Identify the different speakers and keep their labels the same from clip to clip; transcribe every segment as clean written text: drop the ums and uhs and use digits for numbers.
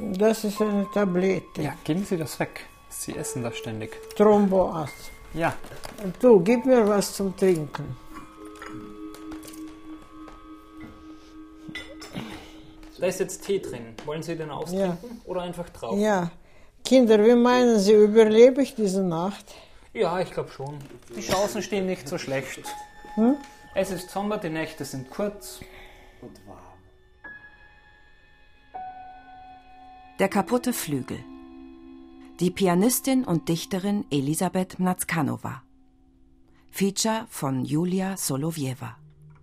Speaker 1: Das ist eine Tablette.
Speaker 2: Ja, geben Sie das weg. Sie essen das ständig.
Speaker 1: Thromboas.
Speaker 2: Ja.
Speaker 1: Du, gib mir was zum Trinken.
Speaker 2: Da ist jetzt Tee drin. Wollen Sie den austrinken oder einfach drauf?
Speaker 1: Ja. Kinder, wie meinen Sie, überlebe ich diese Nacht?
Speaker 2: Ja, ich glaube schon. Die Chancen stehen nicht so schlecht. Es ist Sommer, die Nächte sind kurz.
Speaker 3: Und warm.
Speaker 4: Der kaputte Flügel. Die Pianistin und Dichterin Elisabeth Mnatskanowa. Feature von Julia Solowieva.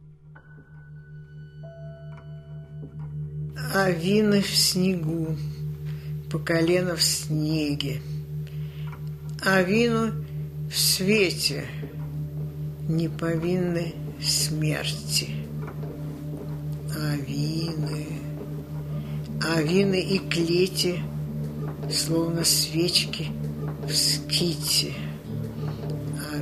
Speaker 1: А вины в снегу, по колено в снеге. А вину в свете, не повинны смерти. А вины и клети, словно свечки в ските. А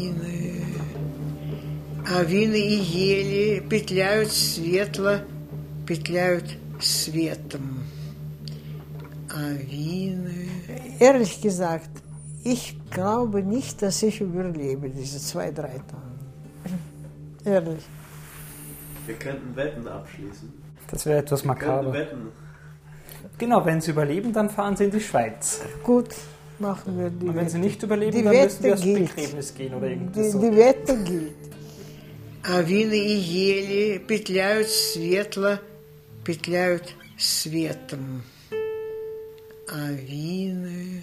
Speaker 1: вины и ели петляют светло, петляют светом. А вины... Ehrlich gesagt, ich glaube nicht, dass ich überlebe diese 2-3 Tage. Ehrlich.
Speaker 3: Wir könnten Wetten abschließen.
Speaker 2: Das wäre etwas makaber. Genau, wenn Sie überleben, dann fahren Sie in die Schweiz.
Speaker 1: Gut, machen wir die
Speaker 2: Und wenn
Speaker 1: Wette.
Speaker 2: Sie nicht überleben,
Speaker 1: Die
Speaker 2: dann müssen Sie
Speaker 1: Wette
Speaker 2: aufs
Speaker 1: gilt.
Speaker 2: Begräbnis gehen oder irgendwas so.
Speaker 1: Die Wette gilt. А вины и ели петляют светло, петляют светом. А вины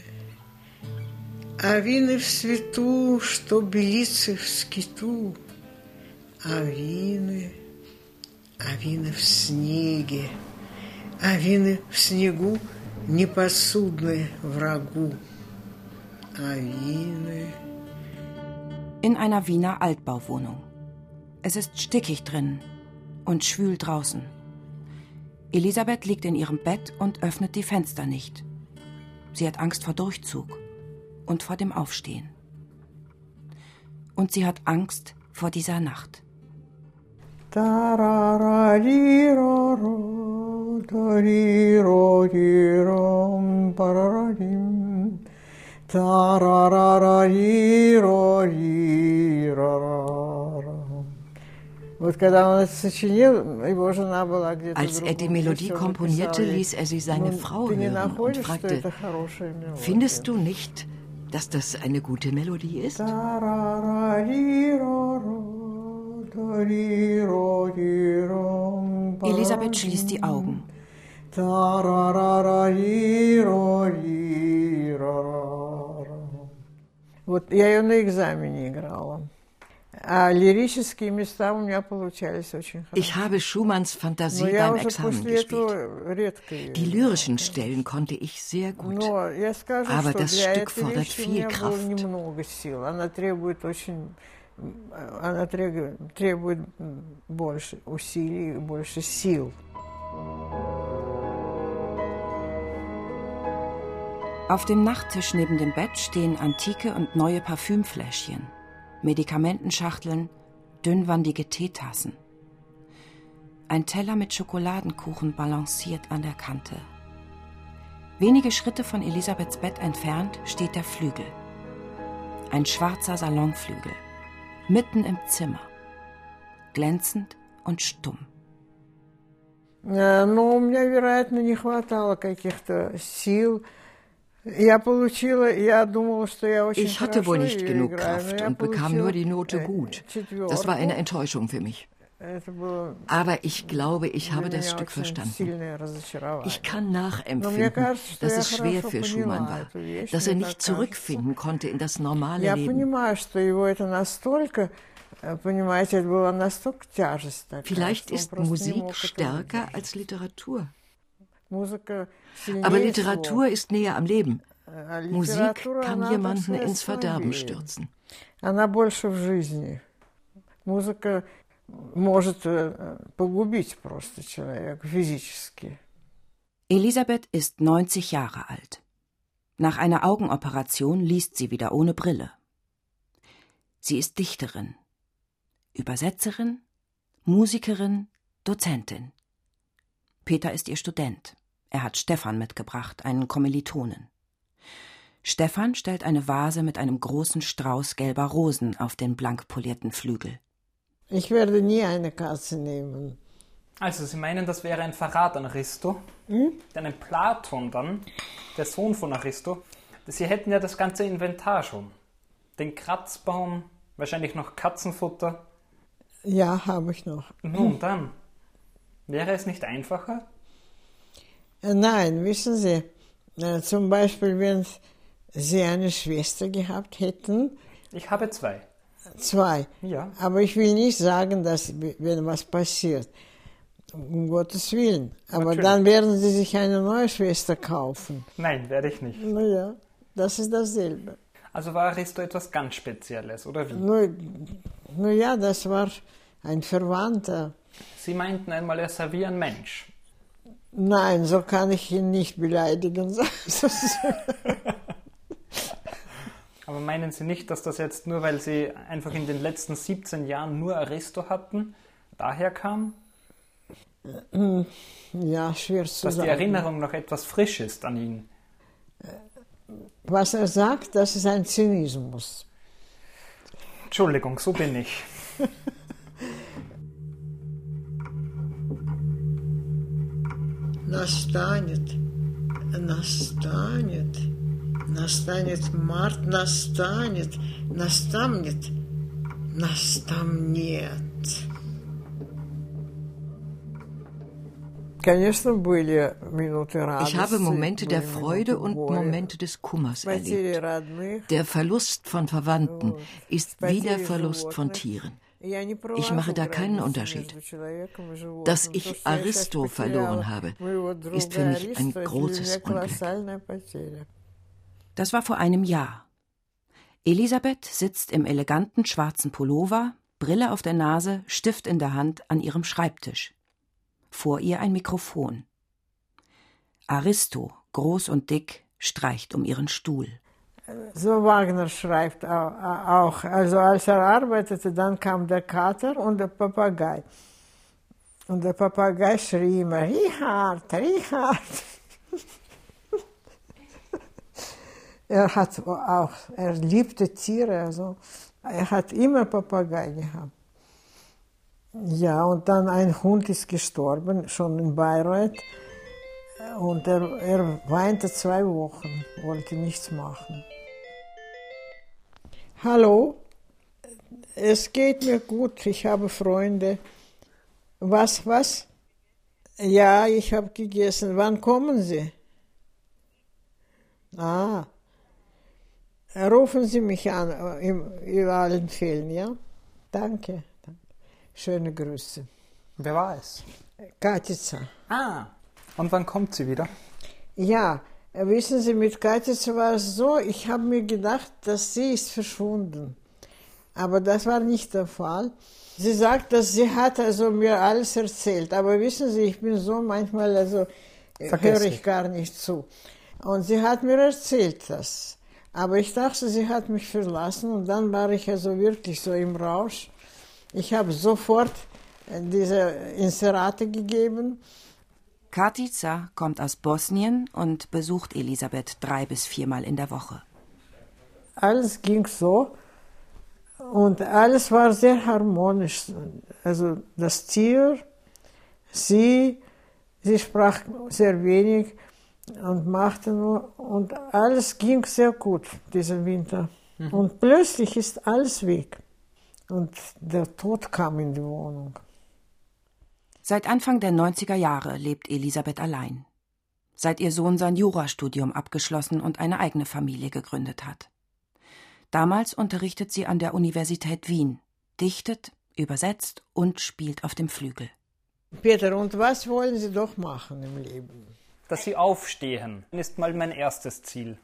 Speaker 1: в свету, что белицы в скиту. А вины в снеге. А вины в снегу непосудны врагу. А вины...
Speaker 4: In einer Wiener Altbauwohnung. Es ist stickig drin und schwül draußen. Elisabeth liegt in ihrem Bett und öffnet die Fenster nicht. Sie hat Angst vor Durchzug und vor dem Aufstehen. Und sie hat Angst vor dieser Nacht. Als er die Melodie komponierte, ließ er sie seine Frau hören und fragte, findest du nicht, dass das eine gute Melodie ist? Elisabeth schließt die Augen.
Speaker 1: Вот я ее на экзамене играла. А лирические места у меня получались очень хорошо.
Speaker 4: Ich habe Schumanns Fantasie beim Examen gespielt. Die lyrischen Stellen konnte ich sehr gut. Aber das Stück fordert viel Kraft.
Speaker 1: Она требует больше усилий, больше сил.
Speaker 4: Auf dem Nachttisch neben dem Bett stehen antike und neue Parfümfläschchen, Medikamentenschachteln, dünnwandige Teetassen. Ein Teller mit Schokoladenkuchen balanciert an der Kante. Wenige Schritte von Elisabeths Bett entfernt steht der Flügel. Ein schwarzer Salonflügel, mitten im Zimmer, glänzend und stumm.
Speaker 1: Но у меня, вероятно, не хватало каких-то сил. Ich
Speaker 4: hatte wohl nicht genug Kraft und bekam nur die Note gut. Das war eine Enttäuschung für mich. Aber ich glaube, ich habe das Stück verstanden. Ich kann nachempfinden, dass es schwer für Schumann war, dass er nicht zurückfinden konnte in das normale Leben. Vielleicht ist Musik stärker als Literatur. Aber Literatur ist näher am Leben. Musik kann jemanden ins Verderben stürzen.
Speaker 1: Музыка может погубить просто человека физически.
Speaker 4: Elisabeth ist 90 Jahre alt. Nach einer Augenoperation liest sie wieder ohne Brille. Sie ist Dichterin, Übersetzerin, Musikerin, Dozentin. Peter ist ihr Student. Er hat Stefan mitgebracht, einen Kommilitonen. Stefan stellt eine Vase mit einem großen Strauß gelber Rosen auf den blank polierten Flügel.
Speaker 1: Ich werde nie eine Katze nehmen.
Speaker 2: Also, Sie meinen, das wäre ein Verrat an Aristo? Denn ein Platon dann, der Sohn von Aristo, Sie hätten ja das ganze Inventar schon. Den Kratzbaum, wahrscheinlich noch Katzenfutter.
Speaker 1: Ja, habe ich noch.
Speaker 2: Nun dann, wäre es nicht einfacher?
Speaker 1: Nein, wissen Sie, zum Beispiel, wenn Sie eine Schwester gehabt hätten.
Speaker 2: Ich habe 2.
Speaker 1: 2.
Speaker 2: Ja.
Speaker 1: Aber ich will nicht sagen, dass, wenn was passiert, um Gottes Willen. Aber
Speaker 2: Natürlich.
Speaker 1: dann werden Sie sich eine neue Schwester kaufen.
Speaker 2: Nein, werde ich nicht.
Speaker 1: Naja, das ist dasselbe.
Speaker 2: Also war Aristo etwas ganz Spezielles, oder wie?
Speaker 1: Nur ja, das war ein Verwandter.
Speaker 2: Sie meinten einmal, er sei wie ein Mensch.
Speaker 1: Nein, so kann ich ihn nicht beleidigen.
Speaker 2: Aber meinen Sie nicht, dass das jetzt nur, weil Sie einfach in den letzten 17 Jahren nur Aristo hatten, daher kam?
Speaker 1: Ja, schwer zu sagen.
Speaker 2: Dass die Erinnerung noch etwas frisch ist an ihn.
Speaker 1: Was er sagt, das ist ein Zynismus.
Speaker 2: Entschuldigung, so bin ich.
Speaker 1: Настанет март, настанет, настанет.
Speaker 4: Ich habe Momente der Freude und Momente des Kummers erlebt. Der Verlust von Verwandten ist wie der Verlust von Tieren. Ich mache da keinen Unterschied. Dass ich Aristo verloren habe, ist für mich ein großes Unglück. Das war vor einem Jahr. Elisabeth sitzt im eleganten schwarzen Pullover, Brille auf der Nase, Stift in der Hand an ihrem Schreibtisch. Vor ihr ein Mikrofon. Aristo, groß und dick, streicht um ihren Stuhl.
Speaker 1: So Wagner schreibt auch. Also als er arbeitete, dann kam der Kater und der Papagei. Und der Papagei schrie immer, Richard, Richard. Er liebte Tiere, also er hat immer Papagei gehabt. Ja, und dann ein Hund ist gestorben, schon in Bayreuth. Und er weinte 2 Wochen, wollte nichts machen. Hallo, es geht mir gut, ich habe Freunde. Was? Ja, ich habe gegessen. Wann kommen Sie? Rufen Sie mich an, in allen Fällen, ja? Danke. Schöne Grüße.
Speaker 2: Wer war es?
Speaker 1: Katica.
Speaker 2: Und wann kommt sie wieder?
Speaker 1: Ja, wissen Sie, mit Katica war es so, ich habe mir gedacht, dass sie ist verschwunden. Aber das war nicht der Fall. Sie sagt, dass sie hat also mir alles erzählt. Aber wissen Sie, ich bin so manchmal, höre ich gar nicht zu. Und sie hat mir erzählt das. Aber ich dachte, sie hat mich verlassen und dann war ich also wirklich so im Rausch. Ich habe sofort diese Inserate gegeben.
Speaker 4: Katica kommt aus Bosnien und besucht Elisabeth 3 bis 4 Mal in der Woche.
Speaker 1: Alles ging so und alles war sehr harmonisch. Also das Tier, sie sprach sehr wenig und machte nur, und alles ging sehr gut diesen Winter. Und plötzlich ist alles weg und der Tod kam in die Wohnung.
Speaker 4: Seit Anfang der 90er Jahre lebt Elisabeth allein. Seit ihr Sohn sein Jurastudium abgeschlossen und eine eigene Familie gegründet hat. Damals unterrichtet sie an der Universität Wien, dichtet, übersetzt und spielt auf dem Flügel.
Speaker 1: Peter, und was wollen Sie doch machen im Leben?
Speaker 2: Dass Sie aufstehen, ist mal mein erstes Ziel.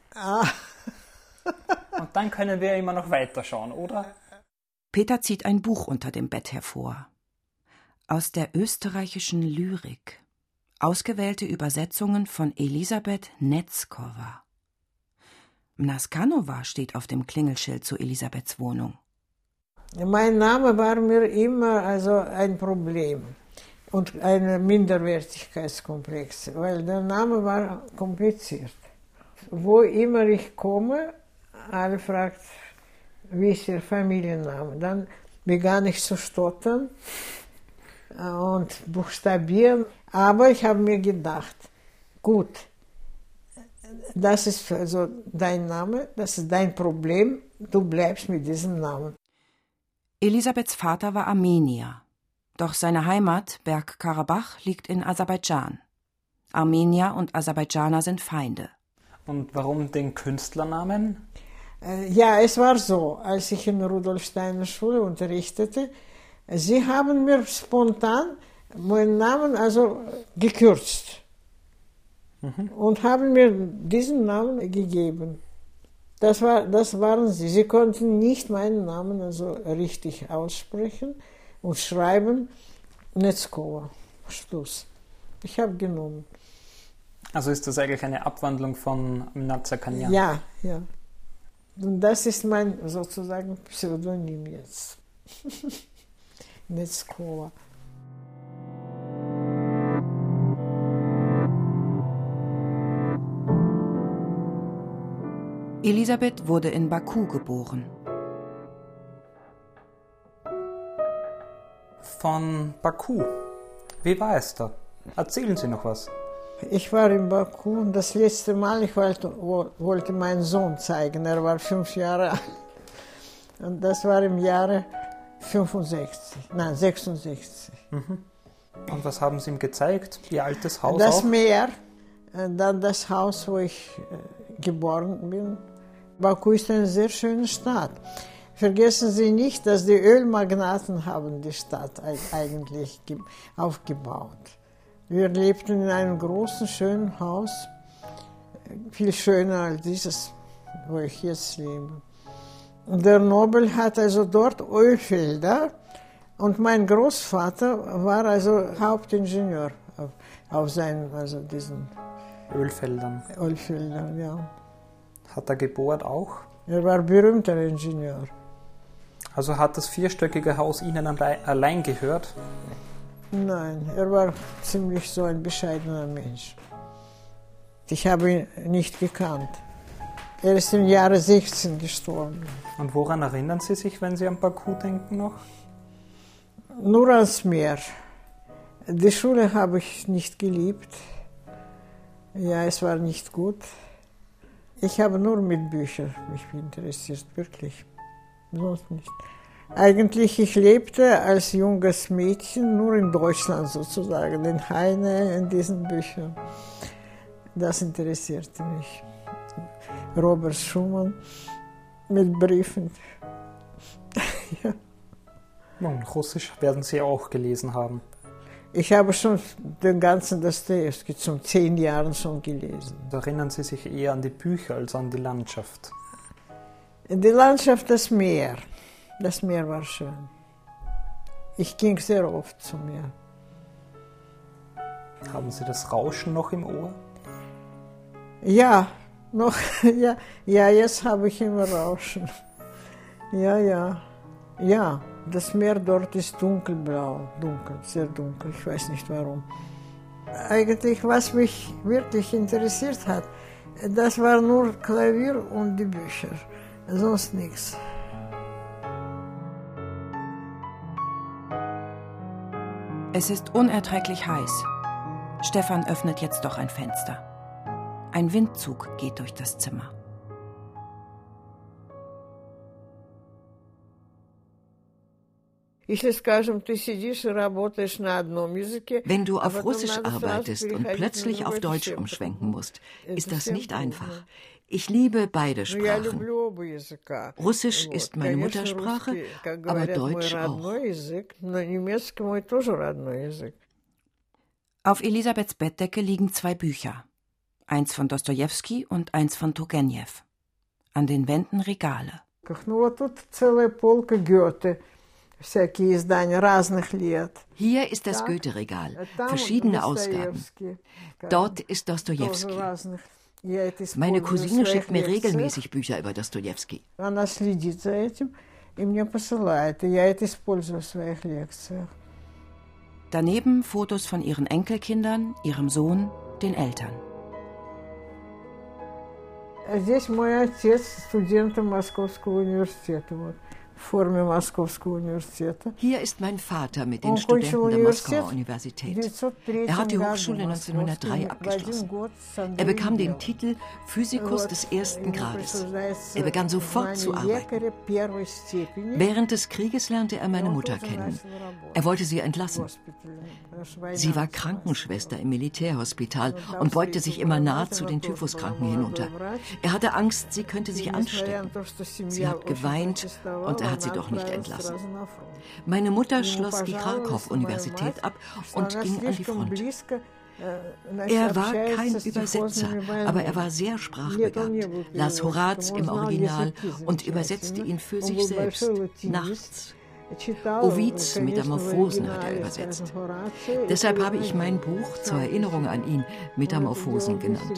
Speaker 2: Und dann können wir immer noch weiterschauen, oder?
Speaker 4: Peter zieht ein Buch unter dem Bett hervor. Aus der österreichischen Lyrik. Ausgewählte Übersetzungen von Elisabeth Netzkova. Mnaskanova steht auf dem Klingelschild zu Elisabeths Wohnung.
Speaker 1: Mein Name war mir immer ein Problem. und einen Minderwertigkeitskomplex, weil der Name war kompliziert. Wo immer ich komme, alle fragt, wie ist Ihr Familienname? Dann begann ich zu stottern und buchstabieren. Aber ich habe mir gedacht, gut, das ist also dein Name, das ist dein Problem, du bleibst mit diesem Namen.
Speaker 4: Elisabeths Vater war Armenier. Doch seine Heimat, Bergkarabach, liegt in Aserbaidschan. Armenier und Aserbaidschaner sind Feinde.
Speaker 2: Und warum den Künstlernamen?
Speaker 1: Ja, es war so, als ich in Rudolf Steiner Schule unterrichtete, sie haben mir spontan meinen Namen also gekürzt und haben mir diesen Namen gegeben. Das waren sie. Sie konnten nicht meinen Namen also richtig aussprechen und schreiben. Netzkova. Schluss. Ich habe genommen.
Speaker 2: Also ist das eigentlich eine Abwandlung von Mnatsakanyan?
Speaker 1: Ja, ja. Und das ist mein sozusagen Pseudonym jetzt. Netzkova.
Speaker 4: Elisabeth wurde in Baku geboren.
Speaker 2: Von Baku. Wie war es da? Erzählen Sie noch was.
Speaker 1: Ich war in Baku und das letzte Mal, ich wollte meinen Sohn zeigen. Er war 5 Jahre alt. Und das war im Jahre 66.
Speaker 2: Und was haben Sie ihm gezeigt? Ihr altes Haus
Speaker 1: das
Speaker 2: auch?
Speaker 1: Meer, dann das Haus, wo ich geboren bin. Baku ist eine sehr schöne Stadt. Vergessen Sie nicht, dass die Ölmagnaten haben die Stadt eigentlich aufgebaut. Wir lebten in einem großen, schönen Haus, viel schöner als dieses, wo ich jetzt lebe. Und der Nobel hat also dort Ölfelder und mein Großvater war also Hauptingenieur auf seinen, also diesen
Speaker 2: Ölfeldern.
Speaker 1: Ölfeldern, ja.
Speaker 2: Hat er gebohrt auch?
Speaker 1: Er war berühmter Ingenieur.
Speaker 2: Also hat das 4-stöckige Haus Ihnen allein gehört?
Speaker 1: Nein, er war ziemlich so ein bescheidener Mensch. Ich habe ihn nicht gekannt. Er ist im Jahre 16 gestorben.
Speaker 2: Und woran erinnern Sie sich, wenn Sie an Baku denken noch?
Speaker 1: Nur ans Meer. Die Schule habe ich nicht geliebt. Ja, es war nicht gut. Ich habe nur mit Büchern mich interessiert, wirklich. Sonst nicht. Eigentlich, ich lebte als junges Mädchen nur in Deutschland sozusagen, in Heine, in diesen Büchern. Das interessierte mich. Robert Schumann mit Briefen. Ja.
Speaker 2: Und Russisch werden Sie auch gelesen haben.
Speaker 1: Ich habe schon den ganzen Dostojewski zum 10 Jahren schon gelesen.
Speaker 2: Erinnern Sie sich eher an die Bücher als an die Landschaft?
Speaker 1: Die Landschaft, das Meer. Das Meer war schön. Ich ging sehr oft zum Meer.
Speaker 2: Haben Sie das Rauschen noch im Ohr?
Speaker 1: Ja, noch, ja, jetzt habe ich immer Rauschen. Ja, das Meer dort ist dunkelblau, sehr dunkel, ich weiß nicht warum. Eigentlich, was mich wirklich interessiert hat, das war nur Klavier und die Bücher, sonst nichts.
Speaker 4: Es ist unerträglich heiß. Stefan öffnet jetzt doch ein Fenster. Ein Windzug geht durch das Zimmer.
Speaker 5: Wenn du auf Russisch arbeitest und plötzlich auf Deutsch umschwenken musst, ist das nicht einfach. Ich liebe beide Sprachen. Russisch ist meine Muttersprache, aber Deutsch auch.
Speaker 4: Auf Elisabeths Bettdecke liegen 2 Bücher. Eins von Dostojewski und eins von Turgenew. An den Wänden Regale.
Speaker 5: Hier ist das Goethe-Regal, verschiedene Ausgaben. Dort ist Dostojewski. Meine Cousine schickt mir regelmäßig Bücher über Dostojewski.
Speaker 4: Daneben Fotos von ihren Enkelkindern, ihrem Sohn, den Eltern.
Speaker 1: Здесь мой отец, студент Московского университета.
Speaker 5: Hier ist mein Vater mit den Studenten der Moskauer Universität. Er hat die Hochschule 1903 abgeschlossen. Er bekam den Titel Physikus des ersten Grades. Er begann sofort zu arbeiten. Während des Krieges lernte er meine Mutter kennen. Er wollte sie entlassen. Sie war Krankenschwester im Militärhospital und beugte sich immer nah zu den Typhuskranken hinunter. Er hatte Angst, sie könnte sich anstecken. Sie hat geweint und er hat sie doch nicht entlassen. Meine Mutter schloss die Kharkov-Universität ab und ging an die Front. Er war kein Übersetzer, aber er war sehr sprachbegabt, las Horaz im Original und übersetzte ihn für sich selbst, nachts. Ovids Metamorphosen hat er übersetzt. Deshalb habe ich mein Buch zur Erinnerung an ihn Metamorphosen genannt.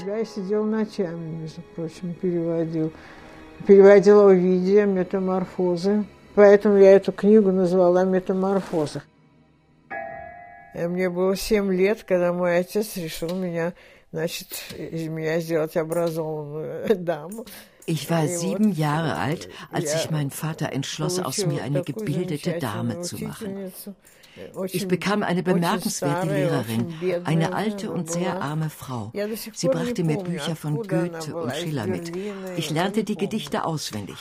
Speaker 1: Переводила Овидия «Метаморфозы». Поэтому я эту книгу назвала «Метаморфозы». Мне было 7 лет, когда мой отец решил меня, из меня сделать образованную даму.
Speaker 5: Ich war 7 Jahre alt, als sich mein Vater entschloss, aus mir eine gebildete Dame zu machen. Ich bekam eine bemerkenswerte Lehrerin, eine alte und sehr arme Frau. Sie brachte mir Bücher von Goethe und Schiller mit. Ich lernte die Gedichte auswendig.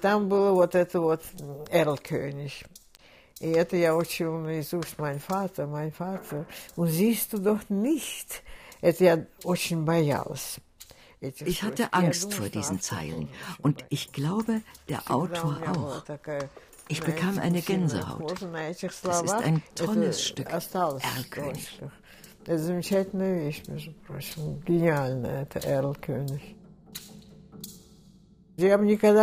Speaker 1: И это я учила наизусть mein Vater. Und siehst du doch nicht. Это я очень боялась.
Speaker 5: Ich hatte Angst vor diesen Zeilen und ich glaube, der Autor auch. Ich bekam eine Gänsehaut. Das ist ein tolles Stück, Erlkönig.
Speaker 1: Это замечательная вещь, между прочим. Гениальная, это Erlkönig. Ich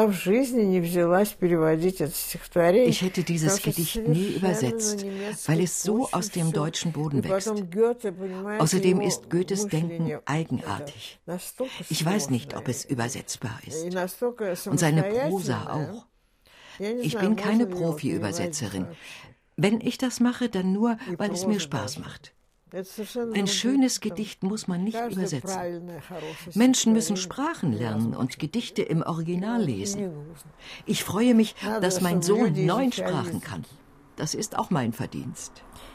Speaker 5: hätte dieses Gedicht nie übersetzt, weil es so aus dem deutschen Boden wächst. Außerdem ist Goethes Denken eigenartig. Ich weiß nicht, ob es übersetzbar ist. Und seine Prosa auch. Ich bin keine Profi-Übersetzerin. Wenn ich das mache, dann nur, weil es mir Spaß macht. Ein schönes Gedicht muss man nicht übersetzen. Menschen müssen Sprachen lernen und Gedichte im Original lesen. Ich freue mich, dass mein Sohn 9 Sprachen kann. Das ist auch mein Verdienst.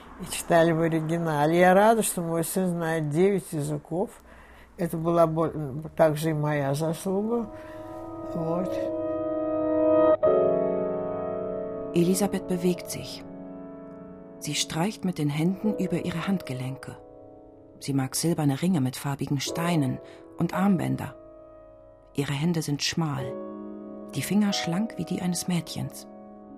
Speaker 4: Elisabeth bewegt sich. Sie streicht mit den Händen über ihre Handgelenke. Sie mag silberne Ringe mit farbigen Steinen und Armbänder. Ihre Hände sind schmal, die Finger schlank wie die eines Mädchens.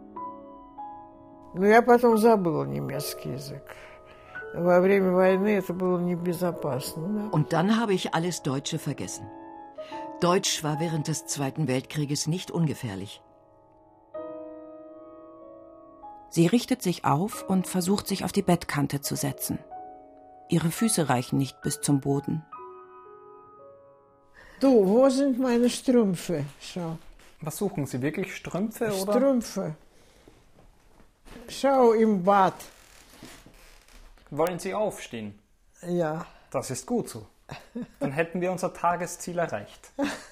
Speaker 1: Я потом забыла немецкий язык. Во время войны это было небезопасно.
Speaker 5: Und dann habe ich alles Deutsche vergessen. Deutsch war während des Zweiten Weltkrieges nicht ungefährlich.
Speaker 4: Sie richtet sich auf und versucht, sich auf die Bettkante zu setzen. Ihre Füße reichen nicht bis zum Boden.
Speaker 1: Du, wo sind meine Strümpfe? Schau.
Speaker 2: Was suchen Sie, wirklich Strümpfe oder?
Speaker 1: Strümpfe. Schau, im Bad.
Speaker 2: Wollen Sie aufstehen?
Speaker 1: Ja.
Speaker 2: Das ist gut so. Dann hätten wir unser Tagesziel erreicht.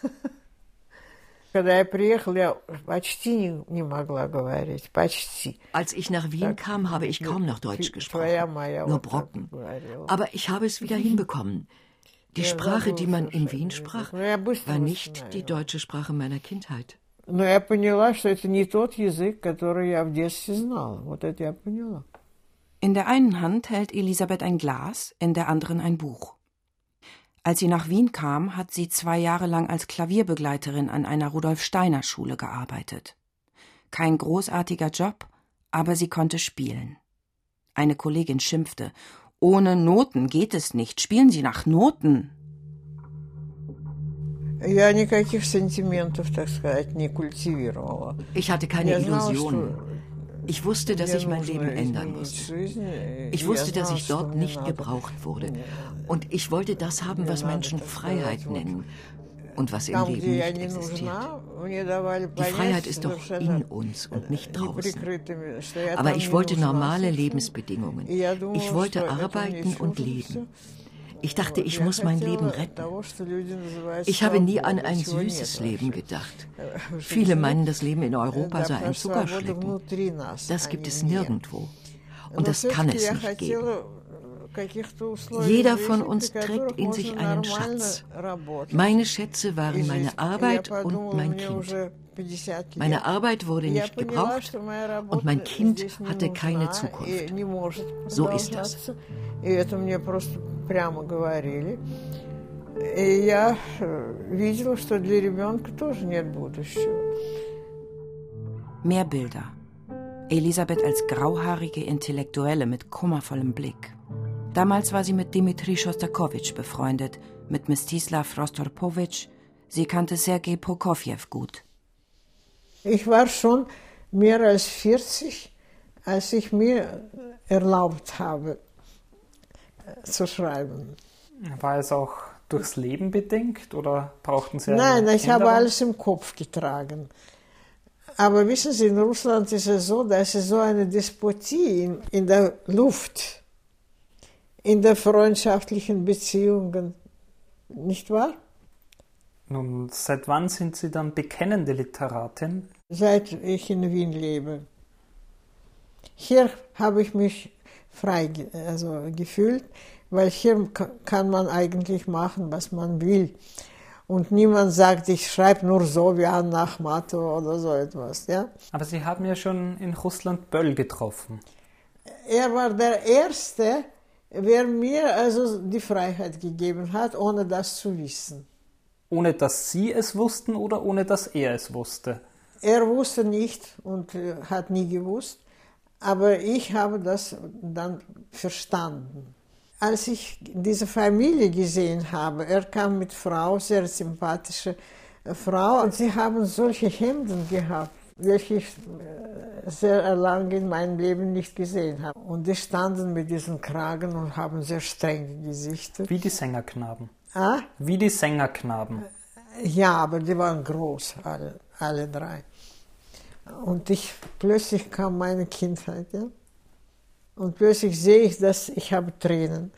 Speaker 5: Als ich nach Wien kam, habe ich kaum noch Deutsch gesprochen, nur Brocken. Aber ich habe es wieder hinbekommen. Die Sprache, die man in Wien sprach, war nicht die deutsche Sprache meiner Kindheit.
Speaker 1: In der
Speaker 4: einen Hand hält Elisabeth ein Glas, in der anderen ein Buch. Als sie nach Wien kam, hat sie 2 Jahre lang als Klavierbegleiterin an einer Rudolf-Steiner-Schule gearbeitet. Kein großartiger Job, aber sie konnte spielen. Eine Kollegin schimpfte: Ohne Noten geht es nicht, spielen Sie nach Noten.
Speaker 5: Ich hatte keine Illusionen. Ich wusste, dass ich mein Leben ändern musste. Ich wusste, dass ich dort nicht gebraucht wurde. Und ich wollte das haben, was Menschen Freiheit nennen. und was im Leben nicht existiert. Die Freiheit ist doch in uns und nicht draußen. Aber ich wollte normale Lebensbedingungen. Ich wollte arbeiten und leben. Ich dachte, ich muss mein Leben retten. Ich habe nie an ein süßes Leben gedacht. Viele meinen, das Leben in Europa sei ein Zuckerschlecken. Das gibt es nirgendwo. Und das kann es nicht geben. Jeder von uns trägt in sich einen Schatz. Meine Schätze waren meine Arbeit und mein Kind. Meine Arbeit wurde nicht gebraucht und mein Kind hatte keine Zukunft. So ist das.
Speaker 4: Mehr Bilder. Elisabeth als grauhaarige Intellektuelle mit kummervollem Blick. Damals war sie mit Dmitri Schostakowitsch befreundet, mit Mstislav Rostorpowitsch. Sie kannte Sergei Prokofjew gut.
Speaker 1: Ich war schon mehr als 40, als ich mir erlaubt habe, zu schreiben.
Speaker 2: War es auch durchs Leben bedingt oder brauchten Sie
Speaker 1: Nein, ich habe alles im Kopf getragen. Aber wissen Sie, in Russland ist es so, dass es so eine Despotie in der Luft, in den freundschaftlichen Beziehungen, nicht wahr?
Speaker 2: Nun, seit wann sind Sie dann bekennende Literatin?
Speaker 1: Seit ich in Wien lebe. Hier habe ich mich frei gefühlt, weil hier kann man eigentlich machen, was man will. Und niemand sagt, ich schreibe nur so wie Anna Akhmatova oder so etwas. Ja?
Speaker 2: Aber Sie haben ja schon in Russland Böll getroffen.
Speaker 1: Er war der Erste, wer mir also die Freiheit gegeben hat, ohne das zu wissen.
Speaker 2: Ohne dass Sie es wussten oder ohne dass er es wusste?
Speaker 1: Er wusste nicht und hat nie gewusst, aber ich habe das dann verstanden. Als ich diese Familie gesehen habe, er kam mit Frau, sehr sympathische Frau, und sie haben solche Hemden gehabt, welche ich sehr lange in meinem Leben nicht gesehen habe. Und die standen mit diesen Kragen und haben sehr strenge Gesichter.
Speaker 2: Wie die Sängerknaben.
Speaker 1: Ah?
Speaker 2: Wie die Sängerknaben.
Speaker 1: Ja, aber die waren groß, alle drei. Und plötzlich kam meine Kindheit, ja. Und plötzlich sehe ich, dass ich habe Tränen.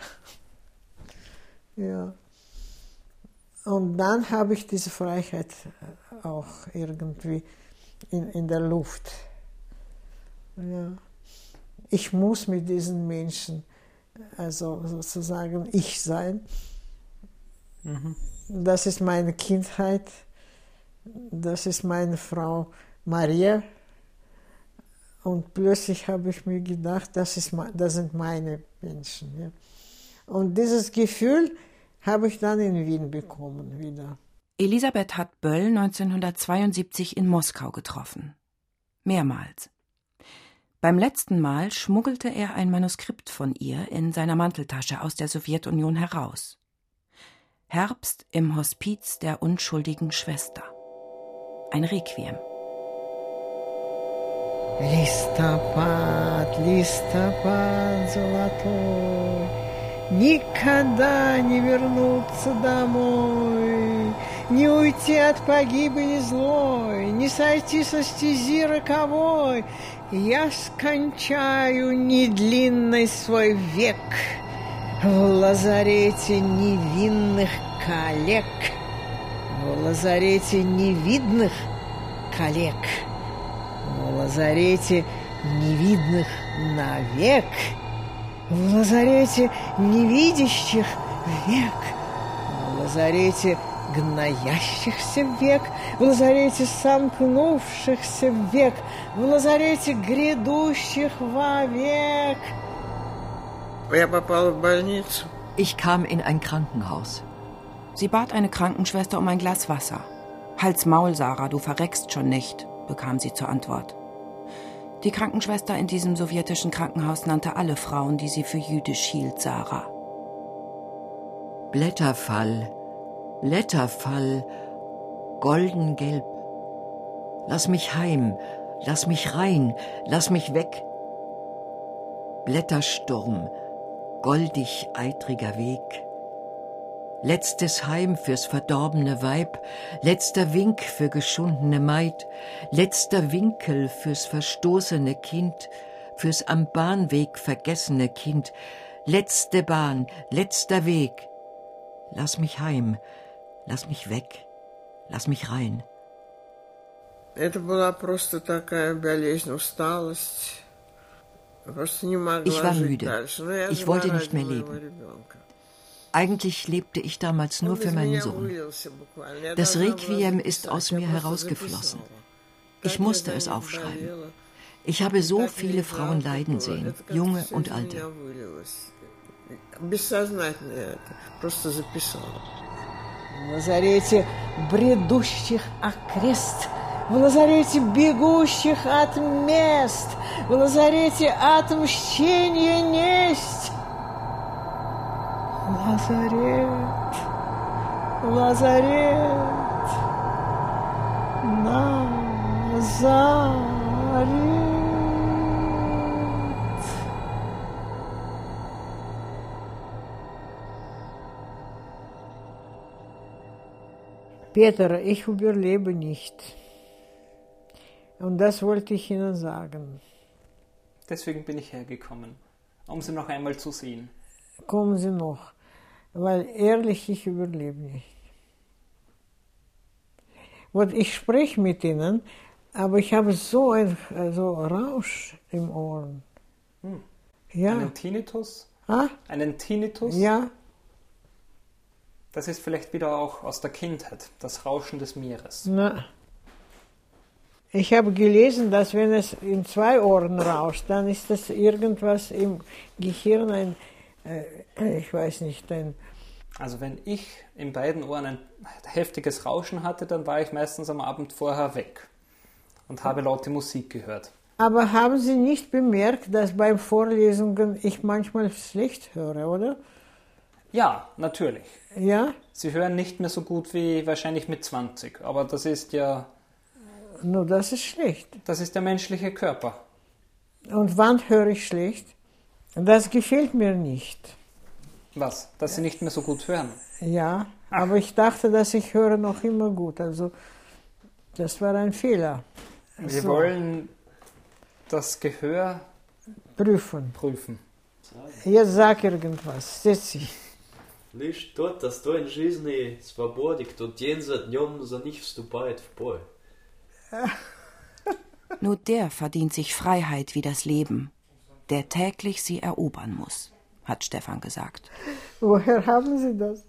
Speaker 1: Ja. Und dann habe ich diese Freiheit auch irgendwie in der Luft. Ja. Ich muss mit diesen Menschen, also sozusagen ich sein. Mhm. Das ist meine Kindheit. Das ist meine Frau Maria. Und plötzlich habe ich mir gedacht, das sind meine Menschen. Ja. Und dieses Gefühl habe ich dann in Wien bekommen wieder.
Speaker 4: Elisabeth hat Böll 1972 in Moskau getroffen. Mehrmals. Beim letzten Mal schmuggelte er ein Manuskript von ihr in seiner Manteltasche aus der Sowjetunion heraus. Herbst im Hospiz der unschuldigen Schwester. Ein Requiem.
Speaker 1: Листопад, листопад золотой, никогда не вернуться домой, не уйти от погибели злой, не сойти со стези роковой. Я скончаю недлинный свой век в лазарете невинных коллег, в лазарете невидных коллег. В лазарете невидных навек, в лазарете невидящих век, в лазарете гноящихся век, в лазарете сомкнувшихся век, в лазарете грядущих вовек. Я попала в больницу.
Speaker 5: Ich kam in ein Krankenhaus.
Speaker 4: Sie bat eine Krankenschwester um ein Glas Wasser. Halt's Maul, Sarah, du verreckst schon nicht, bekam sie zur Antwort. Die Krankenschwester in diesem sowjetischen Krankenhaus nannte alle Frauen, die sie für jüdisch hielt, Sarah.
Speaker 5: Blätterfall, Blätterfall, goldengelb. Lass mich heim, lass mich rein, lass mich weg. Blättersturm, goldig eitriger Weg. Letztes Heim fürs verdorbene Weib, letzter Wink für geschundene Maid, letzter Winkel fürs verstoßene Kind, fürs am Bahnweg vergessene Kind, letzte Bahn, letzter Weg. Lass mich heim, lass mich weg, lass mich rein.
Speaker 1: Это была просто такая болезнь, усталость.
Speaker 5: Ich war müde. Ich wollte nicht mehr leben. Eigentlich lebte ich damals nur für meinen Sohn. Das Requiem ist aus mir herausgeflossen. Ich musste es aufschreiben. Ich habe so viele Frauen leiden sehen, junge und alte.
Speaker 1: В лазарете бредущих окрест, в лазарете бегущих от мест, в лазарете отмщения несть. Лазарет, лазарет, Назарет. Peter, ich überlebe nicht. Und das wollte ich Ihnen sagen.
Speaker 2: Deswegen bin ich hergekommen, um Sie noch einmal zu sehen.
Speaker 1: Kommen Sie noch, weil ehrlich, ich überlebe nicht. Und ich spreche mit Ihnen, aber ich habe so einen Rausch im Ohren. Ja.
Speaker 2: Einen Tinnitus?
Speaker 1: Ah?
Speaker 2: Einen Tinnitus?
Speaker 1: Ja.
Speaker 2: Das ist vielleicht wieder auch aus der Kindheit, das Rauschen des Meeres.
Speaker 1: Na. Ich habe gelesen, dass wenn es in 2 Ohren rauscht, dann ist das irgendwas im Gehirn, ich weiß nicht,
Speaker 2: Also wenn ich in beiden Ohren ein heftiges Rauschen hatte, dann war ich meistens am Abend vorher weg und habe laute Musik gehört.
Speaker 1: Aber haben Sie nicht bemerkt, dass beim Vorlesungen ich manchmal schlecht höre, oder?
Speaker 2: Ja, natürlich.
Speaker 1: Ja?
Speaker 2: Sie hören nicht mehr so gut wie wahrscheinlich mit 20, aber das ist ja...
Speaker 1: Nur das ist schlecht.
Speaker 2: Das ist der menschliche Körper.
Speaker 1: Und wann höre ich schlecht? Das gefällt mir nicht.
Speaker 2: Was? Dass Sie nicht mehr so gut hören?
Speaker 1: Ja, aber ich dachte, dass ich höre noch immer gut. Also das war ein Fehler.
Speaker 2: Wir wollen das Gehör prüfen.
Speaker 1: Jetzt sag irgendwas. Setz dich.
Speaker 3: Лишь тот достоин жизни, свободы, кто день за днем за них вступает в бой.
Speaker 4: Nur der verdient sich Freiheit wie das Leben, der täglich sie erobern muss, hat Stefan gesagt.
Speaker 1: Woher haben Sie das?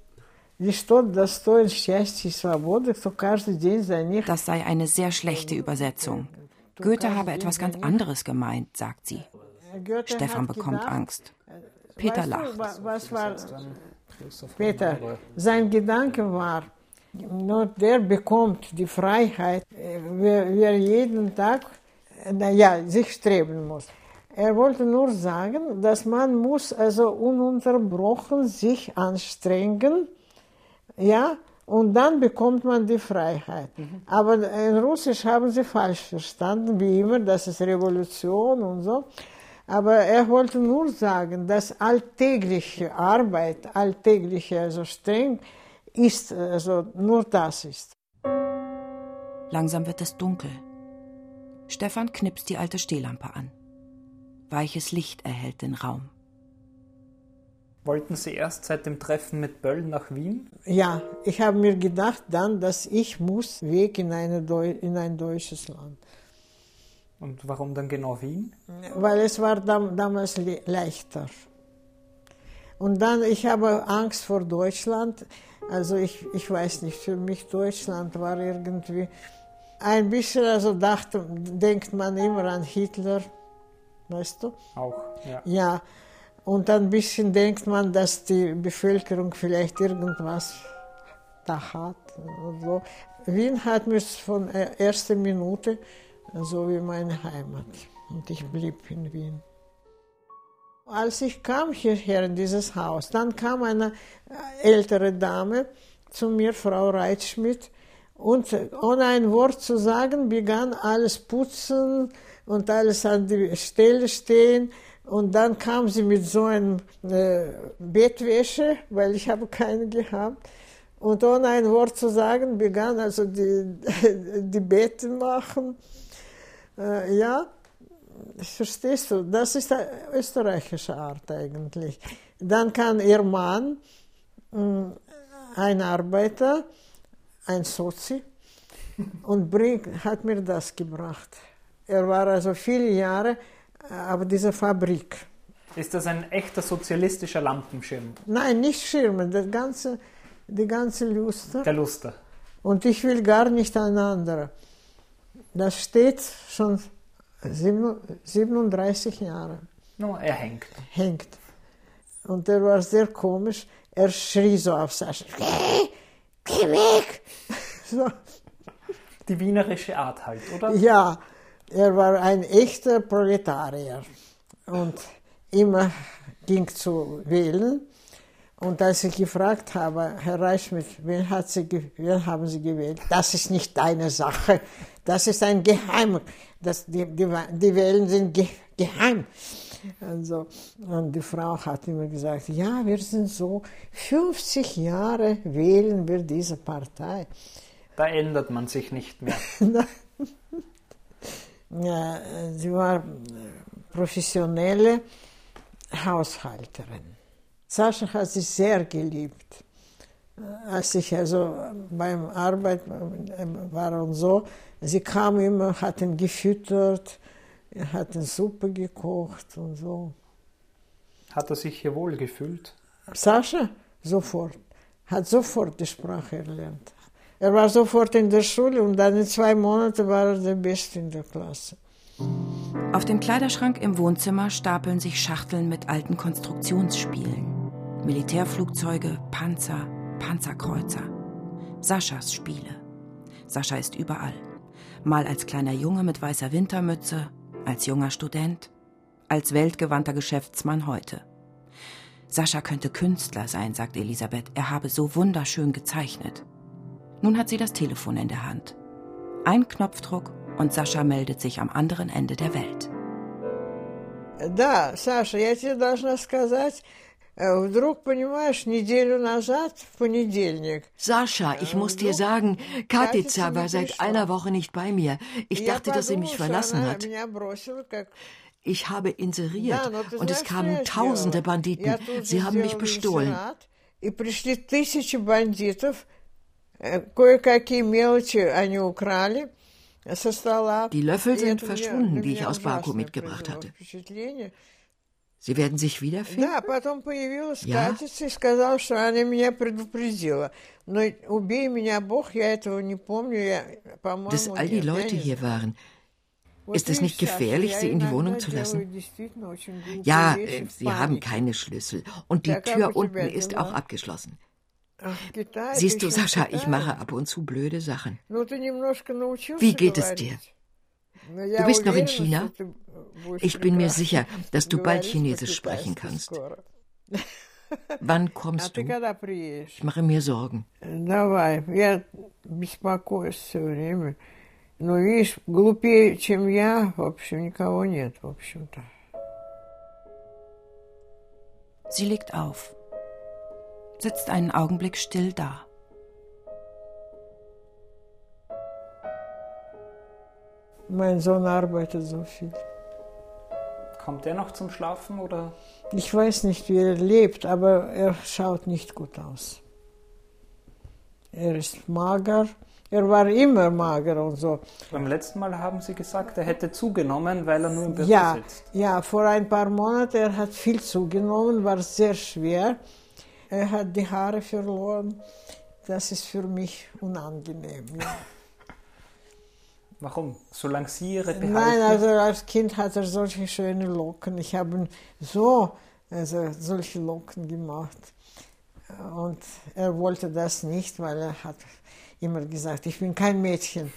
Speaker 4: Das sei eine sehr schlechte Übersetzung. Goethe habe etwas ganz anderes gemeint, sagt sie. Stefan bekommt Angst. Peter lacht.
Speaker 1: Was war Peter? Sein Gedanke war, nur der bekommt die Freiheit, wer jeden Tag sich streben muss. Er wollte nur sagen, dass man muss also ununterbrochen sich anstrengen, ja, und dann bekommt man die Freiheit. Aber in Russisch haben sie falsch verstanden, wie immer, das ist Revolution und so. Aber er wollte nur sagen, dass alltägliche Arbeit, alltägliche streng ist, nur das ist.
Speaker 4: Langsam wird es dunkel. Stefan knipst die alte Stehlampe an. Weiches Licht erhellt den Raum.
Speaker 2: Wollten Sie erst seit dem Treffen mit Böll nach Wien?
Speaker 1: Ja, ich habe mir gedacht dann, dass ich muss weg in ein deutsches Land.
Speaker 2: Und warum dann genau Wien?
Speaker 1: Weil es war damals leichter. Und dann, ich habe Angst vor Deutschland. Also ich weiß nicht, für mich Deutschland war irgendwie ein bisschen, denkt man immer an Hitler, weißt du?
Speaker 2: Auch, ja.
Speaker 1: Ja, und ein bisschen denkt man, dass die Bevölkerung vielleicht irgendwas da hat. Und so. Wien hat mir von der ersten Minute so wie meine Heimat. Und ich blieb in Wien. Als ich kam hierher in dieses Haus, dann kam eine ältere Dame zu mir, Frau Reitschmidt, Und ohne ein Wort zu sagen, begann alles putzen und alles an die Stelle stehen. Und dann kam sie mit so einem Bettwäsche, weil ich habe keine gehabt. Und ohne ein Wort zu sagen, begann also die Betten machen. Ja, verstehst du, das ist eine österreichische Art eigentlich. Dann kam ihr Mann, ein Arbeiter, ein Sozi, und hat mir das gebracht. Er war also viele Jahre auf dieser Fabrik.
Speaker 2: Ist das ein echter sozialistischer Lampenschirm?
Speaker 1: Nein, nicht Schirme, die ganze Luster.
Speaker 2: Der Luster.
Speaker 1: Und ich will gar nicht ein anderer. Das steht schon 37 Jahre.
Speaker 2: No, er hängt.
Speaker 1: Hängt. Und er war sehr komisch. Er schrie so auf Sascha. Geh weg! So.
Speaker 2: Die wienerische Art halt, oder?
Speaker 1: Ja, er war ein echter Proletarier. Und immer ging zu wählen. Und als ich gefragt habe, Herr Reichschmidt, wen haben Sie gewählt? Das ist nicht deine Sache. Das ist ein Geheim. Die Wählen sind geheim. Also, und die Frau hat immer gesagt, ja, wir sind so 50 Jahre wählen wir diese Partei.
Speaker 2: Da ändert man sich nicht mehr.
Speaker 1: Ja, sie war professionelle Haushalterin. Sascha hat sie sehr geliebt. Als ich also beim Arbeiten war und so, sie kam immer, hat ihn gefüttert, hat eine Suppe gekocht und so.
Speaker 2: Hat er sich hier wohl gefühlt?
Speaker 1: Sascha? Sofort. Hat sofort die Sprache erlernt. Er war sofort in der Schule und dann in 2 Monaten war er der Beste in der Klasse.
Speaker 4: Auf dem Kleiderschrank im Wohnzimmer stapeln sich Schachteln mit alten Konstruktionsspielen. Militärflugzeuge, Panzer, Panzerkreuzer. Saschas Spiele. Sascha ist überall. Mal als kleiner Junge mit weißer Wintermütze, als junger Student, als weltgewandter Geschäftsmann heute. Sascha könnte Künstler sein, sagt Elisabeth. Er habe so wunderschön gezeichnet. Nun hat sie das Telefon in der Hand. Ein Knopfdruck und Sascha meldet sich am anderen Ende der Welt.
Speaker 1: Да, Саша, я тебе должна сказать, вдруг, понимаешь, неделю назад, в понедельник.
Speaker 5: Sascha, ich muss dir sagen, Katica war seit einer Woche nicht bei mir. Ich dachte, dass sie mich verlassen hat. Ich habe inseriert und es kamen tausende Banditen. Sie haben mich bestohlen.
Speaker 1: И пришли 1000 бандитов, кое-какие мелочи они украли.
Speaker 5: Die Löffel sind verschwunden, die ich aus Baku mitgebracht hatte. Sie werden sich wiederfinden? Ja. Dass all die Leute hier waren. Ist es nicht gefährlich, sie in die Wohnung zu lassen? Ja, sie haben keine Schlüssel. Und die Tür unten ist auch abgeschlossen. Siehst du, Sascha, ich mache ab und zu blöde Sachen. Wie geht es dir? Du bist noch in China? Ich bin mir sicher, dass du bald Chinesisch sprechen kannst. Wann kommst du? Ich mache mir Sorgen.
Speaker 4: Sie legt auf, sitzt einen Augenblick still da.
Speaker 1: Mein Sohn arbeitet so viel.
Speaker 2: Kommt er noch zum Schlafen, oder?
Speaker 1: Ich weiß nicht, wie er lebt, aber er schaut nicht gut aus. Er ist mager. Er war immer mager und so.
Speaker 2: Beim letzten Mal haben Sie gesagt, er hätte zugenommen, weil er nur im Büro sitzt.
Speaker 1: Ja, vor ein paar Monaten, er hat viel zugenommen, war sehr schwer. Er hat die Haare verloren. Das ist für mich unangenehm. Ja.
Speaker 2: Warum? Solange Sie Ihre behalten?
Speaker 1: Nein, also als Kind hat er solche schöne Locken. Ich habe solche Locken gemacht. Und er wollte das nicht, weil er hat immer gesagt, ich bin kein Mädchen.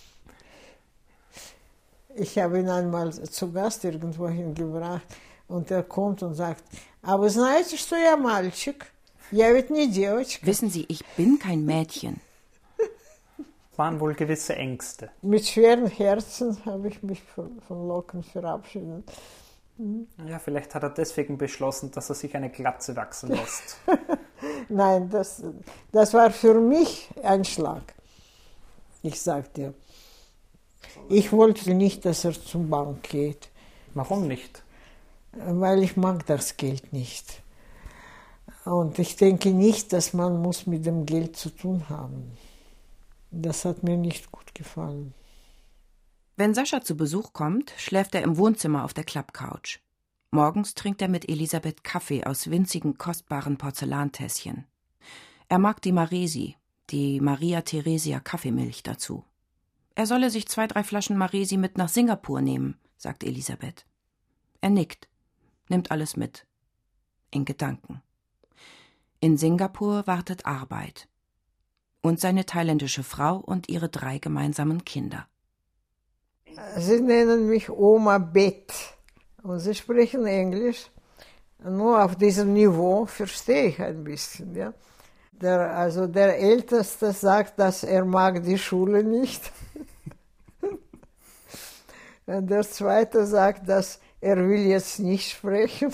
Speaker 1: Ich habe ihn einmal zu Gast irgendwo hingebracht und er kommt und sagt, aber знаете, что я мальчик? Я ведь не девочка.
Speaker 4: Wissen Sie, ich bin kein Mädchen.
Speaker 2: Waren wohl gewisse Ängste.
Speaker 1: Mit schweren Herzen habe ich mich von Locken verabschiedet.
Speaker 2: Ja, vielleicht hat er deswegen beschlossen, dass er sich eine Glatze wachsen lässt.
Speaker 1: Nein, das war für mich ein Schlag. Ich sag dir. Ich wollte nicht, dass er zur Bank geht.
Speaker 2: Warum nicht?
Speaker 1: Weil ich mag das Geld nicht. Und ich denke nicht, dass man muss mit dem Geld zu tun haben. Das hat mir nicht gut gefallen.
Speaker 4: Wenn Sascha zu Besuch kommt, schläft er im Wohnzimmer auf der Klappcouch. Morgens trinkt er mit Elisabeth Kaffee aus winzigen, kostbaren Porzellantässchen. Er mag die Maresi, die Maria Theresia Kaffeemilch dazu. Er solle sich 2-3 Flaschen Maresi mit nach Singapur nehmen, sagt Elisabeth. Er nickt, nimmt alles mit. In Gedanken. In Singapur wartet Arbeit. Und seine thailändische Frau und ihre 3 gemeinsamen Kinder.
Speaker 1: Sie nennen mich Oma Bet und sie sprechen Englisch. Nur auf diesem Niveau verstehe ich ein bisschen. Ja. Der Älteste sagt, dass er mag die Schule nicht. Und der Zweite sagt, dass er will jetzt nicht sprechen.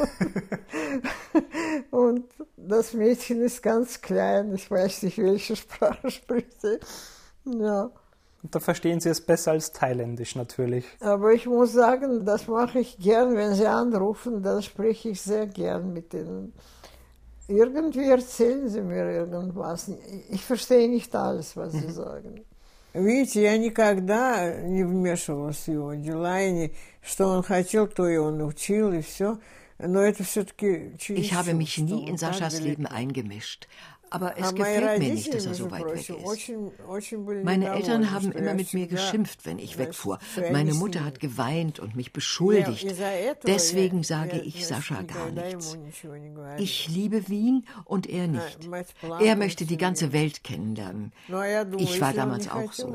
Speaker 1: Und das Mädchen ist ganz klein, ich weiß nicht, welche Sprache spricht sie. Ja.
Speaker 2: Und da verstehen Sie es besser als Thailändisch natürlich.
Speaker 1: Aber ich muss sagen, das mache ich gern, wenn Sie anrufen, dann spreche ich sehr gern mit ihnen. Irgendwie erzählen Sie mir irgendwas. Ich verstehe nicht alles, was Sie sagen. Видите, я никогда не вмешивалась в его дела, и что он хотел, то и он учил, и все. Но это все-таки через...
Speaker 5: Ich habe mich nie in Saschas Leben eingemischt. Aber es gefällt mir nicht, dass er so weit weg ist. Meine Eltern haben immer mit mir geschimpft, wenn ich wegfuhr. Meine Mutter hat geweint und mich beschuldigt. Deswegen sage ich Sascha gar nichts. Ich liebe Wien und er nicht. Er möchte die ganze Welt kennenlernen. Ich war damals auch so.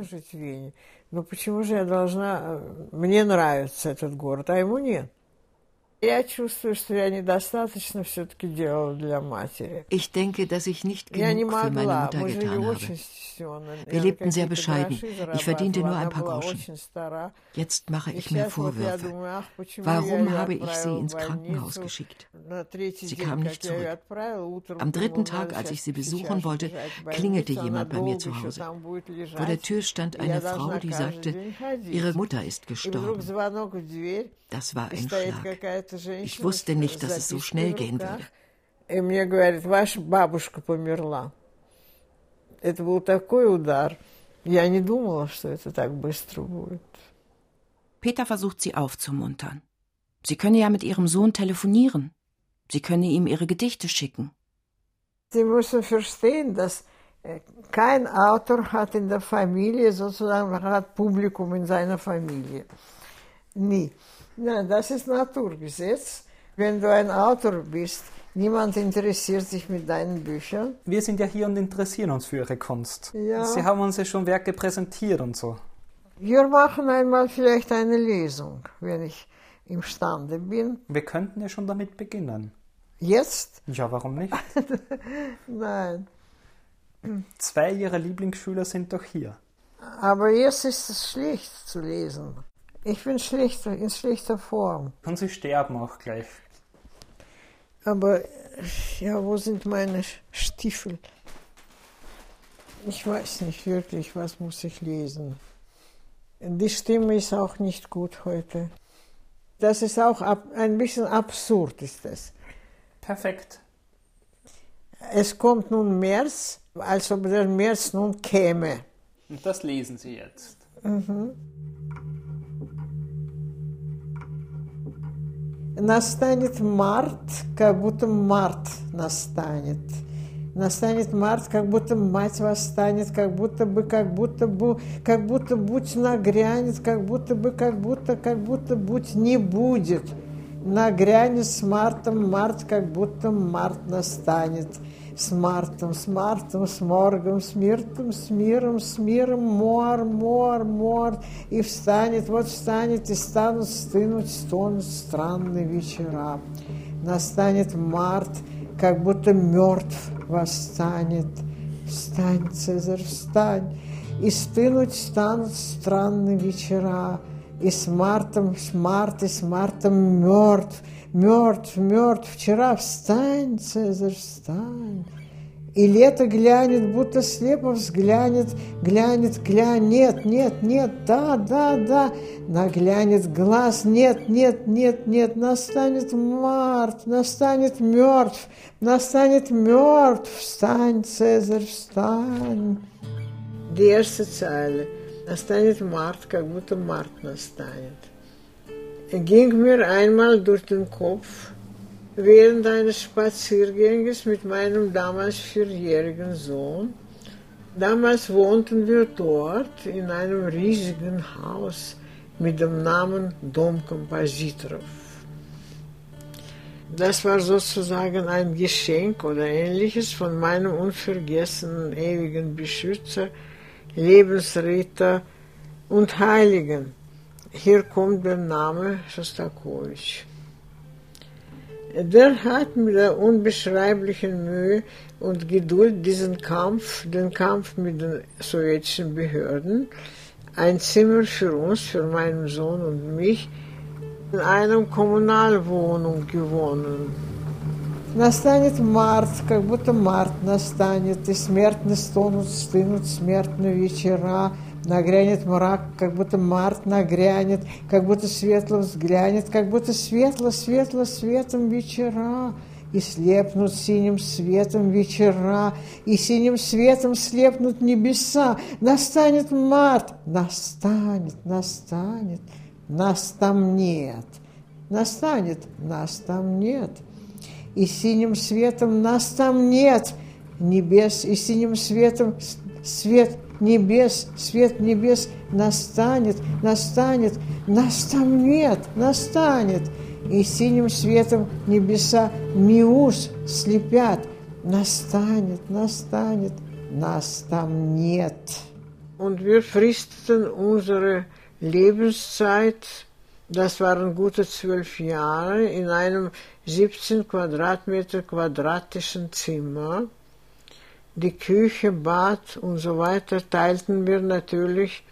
Speaker 5: Ich denke, dass ich nicht genug für meine Mutter getan habe. Wir lebten sehr bescheiden. Ich verdiente nur ein paar Groschen. Jetzt mache ich mir Vorwürfe. Warum habe ich sie ins Krankenhaus geschickt? Sie kam nicht zurück. Am 3. Tag, als ich sie besuchen wollte, klingelte jemand bei mir zu Hause. Vor der Tür stand eine Frau, die sagte, ihre Mutter ist gestorben. Das war ein Schlag. Ich wusste nicht, dass es so schnell gehen würde.
Speaker 1: Мне говорит, ваша бабушка померла. Это был такой удар. Я не думала, что это так быстро будет.
Speaker 4: Peter versucht sie aufzumuntern. Sie könne ja mit ihrem Sohn telefonieren. Sie könne ihm ihre Gedichte schicken.
Speaker 1: Sie müssen verstehen, dass kein Autor hat in der Familie sozusagen hat Publikum in seiner Familie. Nie. Nein, das ist Naturgesetz. Wenn du ein Autor bist, niemand interessiert sich mit deinen Büchern.
Speaker 2: Wir sind ja hier und interessieren uns für Ihre Kunst.
Speaker 1: Ja.
Speaker 2: Sie haben uns ja schon Werke präsentiert und so.
Speaker 1: Wir machen einmal vielleicht eine Lesung, wenn ich imstande bin.
Speaker 2: Wir könnten ja schon damit beginnen.
Speaker 1: Jetzt?
Speaker 2: Ja, warum nicht?
Speaker 1: Nein.
Speaker 2: 2 Ihrer Lieblingsschüler sind doch hier.
Speaker 1: Aber jetzt ist es schlecht zu lesen. Ich bin in schlechter Form.
Speaker 2: Und Sie sterben auch gleich.
Speaker 1: Aber, ja, wo sind meine Stiefel? Ich weiß nicht wirklich, was muss ich lesen. Die Stimme ist auch nicht gut heute. Das ist auch ein bisschen absurd, ist das.
Speaker 2: Perfekt.
Speaker 1: Es kommt nun März, als ob der März nun käme.
Speaker 2: Und das lesen Sie jetzt.
Speaker 1: Настанет март, как будто март настанет. Настанет март, как будто мать восстанет, как будто будь нагрянет, как будто будь не будет. Нагрянет с мартом март, как будто март настанет. С мартом, с моргом, с миром, мор. И встанет, и стынут странные вечера. Настанет март, как будто мертв восстанет. Встань, Цезарь, встань. и стынуть станут странные вечера, и с мартом мертв, мертв, вчера встань, Цезарь, встань. И лето глянет, будто слепо взглянет, глянет, нет, да, наглянет глаз, нет, настанет март, настанет мертв, встань, Цезарь, встань. Die erste Zeile, naстанет Mart, как будто Mart naстанет. Ging mir einmal durch den Kopf, während eines Spazierganges mit meinem damals 4-jährigen Sohn. Damals wohnten wir dort in einem riesigen Haus mit dem Namen Dom Kompositorov. Das war sozusagen ein Geschenk oder Ähnliches von meinem unvergessenen ewigen Beschützer, Lebensretter und Heiligen. Hier kommt der Name Schostakowitsch. Der hat mit der unbeschreiblichen Mühe und Geduld den Kampf mit den sowjetischen Behörden, ein Zimmer für uns, für meinen Sohn und mich, in einer Kommunalwohnung gewonnen. Настанет март, как будто март настанет, и смертно стонут, стынут смертные вечера. Нагрянет мрак, как будто март нагрянет, как будто светло взглянет, как будто светло светом вечера. И слепнут синим светом вечера, и синим светом слепнут небеса. Настанет март, настанет, нас там нет. Настанет, нас там нет. И синим светом нас там нет. Небес, и синим светом свет небес настанет, нас там нет, настанет. И синим светом небеса миус слепят. Настанет, нас там нет. Und wir fristeten unsere Lebenszeit, das waren gute 12 Jahre, in einem 17 Quadratmeter quadratischen Zimmer. Die Küche, Bad und so weiter teilten wir natürlich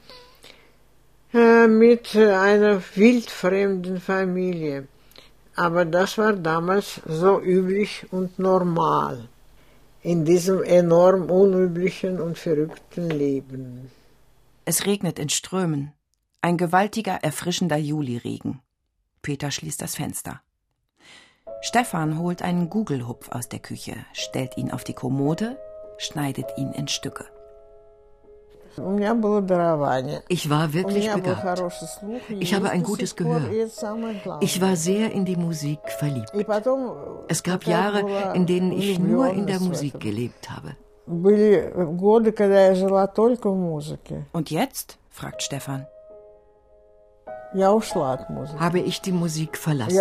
Speaker 1: mit einer wildfremden Familie. Aber das war damals so üblich und normal in diesem enorm unüblichen und verrückten Leben.
Speaker 4: Es regnet in Strömen. Ein gewaltiger, erfrischender Juliregen. Peter schließt das Fenster. Stefan holt einen Gugelhupf aus der Küche, stellt ihn auf die Kommode, schneidet ihn in Stücke.
Speaker 5: Ich war wirklich begabt. Ich habe ein gutes Gehör. Ich war sehr in die Musik verliebt. Es gab Jahre, in denen ich nur in der Musik gelebt habe.
Speaker 4: Und jetzt? Fragt Stefan.
Speaker 5: Habe ich die Musik verlassen.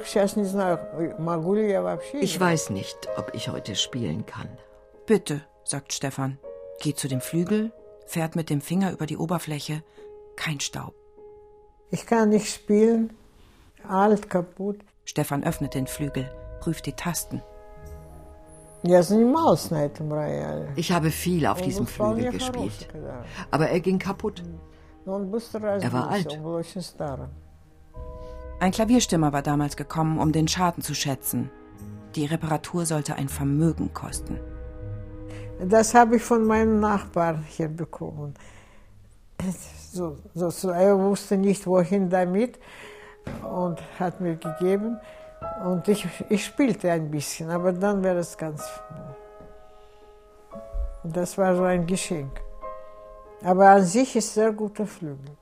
Speaker 5: Ich weiß nicht, ob ich heute spielen kann.
Speaker 4: Bitte, sagt Stefan, geht zu dem Flügel, fährt mit dem Finger über die Oberfläche, kein Staub.
Speaker 1: Ich kann nicht spielen, alt, kaputt.
Speaker 4: Stefan öffnet den Flügel, prüft die Tasten.
Speaker 5: Ich habe viel auf diesem Flügel gespielt, aber er ging kaputt. Er war alt.
Speaker 4: Ein Klavierstimmer war damals gekommen, um den Schaden zu schätzen. Die Reparatur sollte ein Vermögen kosten.
Speaker 1: Das habe ich von meinem Nachbarn hier bekommen. Er wusste nicht, wohin damit und hat mir gegeben. Und ich spielte ein bisschen, aber dann wäre es ganz... Das war so ein Geschenk. Aber an sich ist sehr guter Flügel.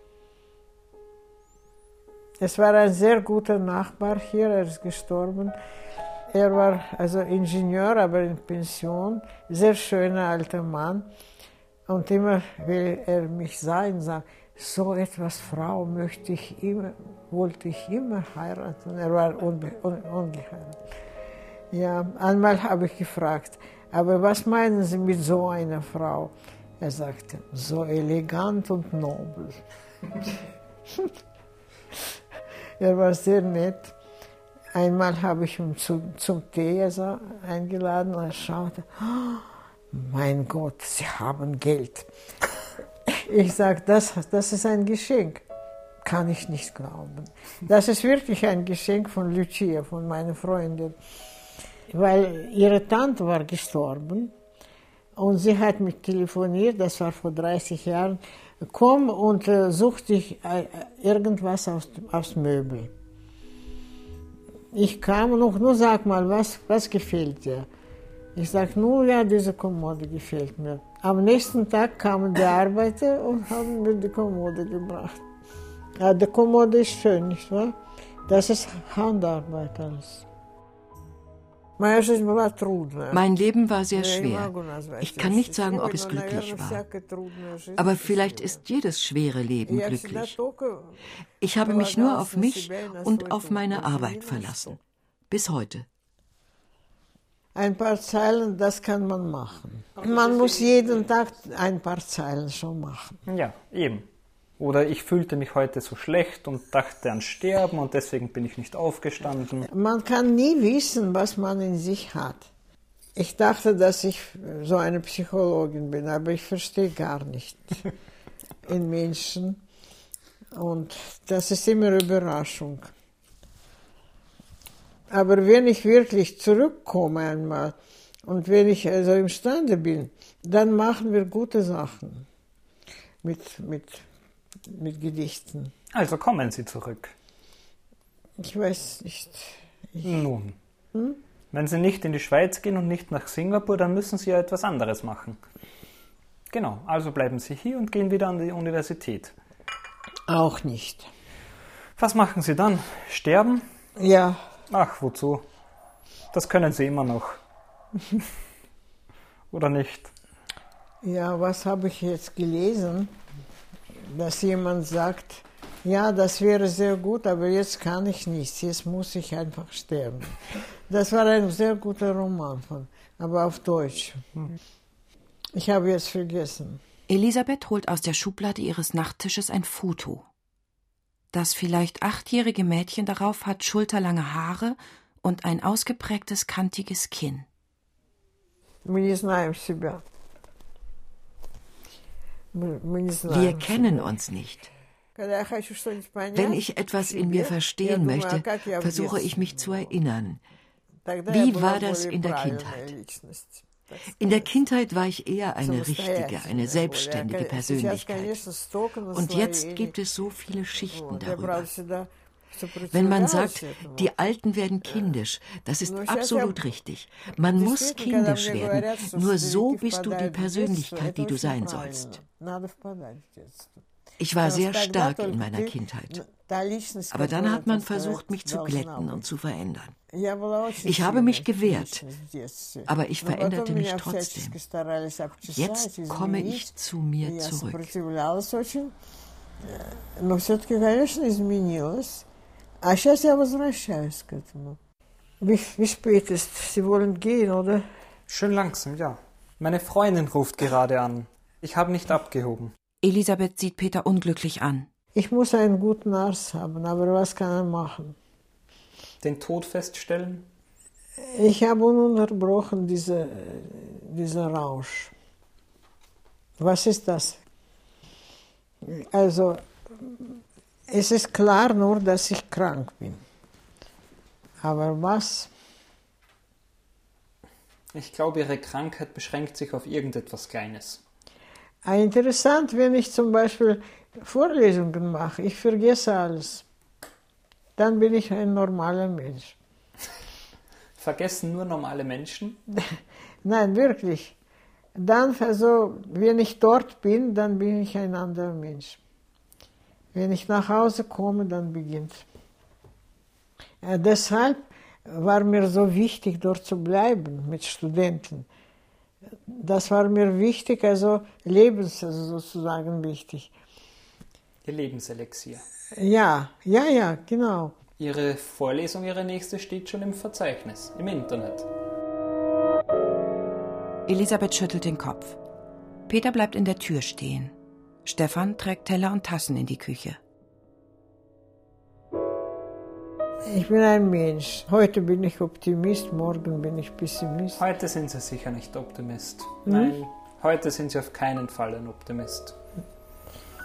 Speaker 1: Es war ein sehr guter Nachbar hier, er ist gestorben. Er war also Ingenieur, aber in Pension, sehr schöner alter Mann. Und immer, will er mich sein, sagt, so etwas Frau wollte ich immer heiraten. Er war ungeheiratet. Ja, einmal habe ich gefragt, aber was meinen Sie mit so einer Frau? Er sagte, so elegant und nobel. Er war sehr nett. Einmal habe ich ihn zum Tee eingeladen und er schaute, oh, mein Gott, Sie haben Geld. Ich sage, das ist ein Geschenk. Kann ich nicht glauben. Das ist wirklich ein Geschenk von Lucia, von meiner Freundin. Weil ihre Tante war gestorben und sie hat mich telefoniert, das war vor 30 Jahren, komm und such dich irgendwas aufs Möbel. Ich kam und nur sag mal, was gefällt dir? Ich sag, nur ja, diese Kommode gefällt mir. Am nächsten Tag kamen die Arbeiter und haben mir die Kommode gebracht. Ja, die Kommode ist schön, nicht wahr? Das ist Handarbeit alles.
Speaker 5: Mein Leben war sehr schwer. Ich kann nicht sagen, ob es glücklich war. Aber vielleicht ist jedes schwere Leben glücklich. Ich habe mich nur auf mich und auf meine Arbeit verlassen. Bis heute.
Speaker 1: Ein paar Zeilen, das kann man machen. Man muss jeden Tag ein paar Zeilen schon machen.
Speaker 2: Ja, eben. Oder ich fühlte mich heute so schlecht und dachte an Sterben und deswegen bin ich nicht aufgestanden.
Speaker 1: Man kann nie wissen, was man in sich hat. Ich dachte, dass ich so eine Psychologin bin, aber ich verstehe gar nicht in Menschen. Und das ist immer eine Überraschung. Aber wenn ich wirklich zurückkomme einmal und wenn ich also imstande bin, dann machen wir gute Sachen mit Gedichten.
Speaker 2: Also kommen Sie zurück.
Speaker 1: Ich weiß nicht.
Speaker 2: Nun, wenn Sie nicht in die Schweiz gehen und nicht nach Singapur, dann müssen Sie ja etwas anderes machen. Genau, also bleiben Sie hier und gehen wieder an die Universität.
Speaker 1: Auch nicht.
Speaker 2: Was machen Sie dann? Sterben?
Speaker 1: Ja.
Speaker 2: Ach, wozu? Das können Sie immer noch. Oder nicht?
Speaker 1: Ja, was habe ich jetzt gelesen? Dass jemand sagt, ja, das wäre sehr gut, aber jetzt kann ich nichts, jetzt muss ich einfach sterben. Das war ein sehr guter Roman, aber auf Deutsch. Ich habe jetzt vergessen.
Speaker 4: Elisabeth holt aus der Schublade ihres Nachttisches ein Foto. Das vielleicht 8-jährige Mädchen darauf hat schulterlange Haare und ein ausgeprägtes, kantiges Kinn.
Speaker 5: Wir kennen uns nicht. Wenn ich etwas in mir verstehen möchte, versuche ich mich zu erinnern. Wie war das in der Kindheit? In der Kindheit war ich eher eine richtige, eine selbstständige Persönlichkeit. Und jetzt gibt es so viele Schichten darüber. Wenn man sagt, die Alten werden kindisch, das ist absolut richtig. Man muss kindisch werden, nur so bist du die Persönlichkeit, die du sein sollst. Ich war sehr stark in meiner Kindheit. Aber dann hat man versucht, mich zu glätten und zu verändern. Ich habe mich gewehrt, aber ich veränderte mich trotzdem. Jetzt komme ich zu mir zurück.
Speaker 1: Wie spät ist? Sie wollen gehen, oder?
Speaker 2: Schön langsam, ja. Meine Freundin ruft gerade an. Ich habe nicht abgehoben.
Speaker 4: Elisabeth sieht Peter unglücklich an.
Speaker 1: Ich muss einen guten Arzt haben, aber was kann er machen?
Speaker 2: Den Tod feststellen?
Speaker 1: Ich habe ununterbrochen dieser Rausch. Was ist das? Also, es ist klar nur, dass ich krank bin. Aber was?
Speaker 2: Ich glaube, Ihre Krankheit beschränkt sich auf irgendetwas Kleines.
Speaker 1: Interessant, wenn ich zum Beispiel Vorlesungen mache, ich vergesse alles. Dann bin ich ein normaler Mensch.
Speaker 2: Vergessen nur normale Menschen?
Speaker 1: Nein, wirklich. Dann, also, wenn ich dort bin, dann bin ich ein anderer Mensch. Wenn ich nach Hause komme, dann beginnt. Deshalb war mir so wichtig, dort zu bleiben mit Studenten. Das war mir wichtig, also sozusagen wichtig.
Speaker 2: Ihr Lebenselixier.
Speaker 1: Ja, genau.
Speaker 2: Ihre Vorlesung, Ihre nächste, steht schon im Verzeichnis, im Internet.
Speaker 4: Elisabeth schüttelt den Kopf. Peter bleibt in der Tür stehen. Stefan trägt Teller und Tassen in die Küche.
Speaker 1: Ich bin ein Mensch. Heute bin ich Optimist, morgen bin ich Pessimist.
Speaker 2: Heute sind Sie sicher nicht Optimist. Nein, heute sind Sie auf keinen Fall ein Optimist.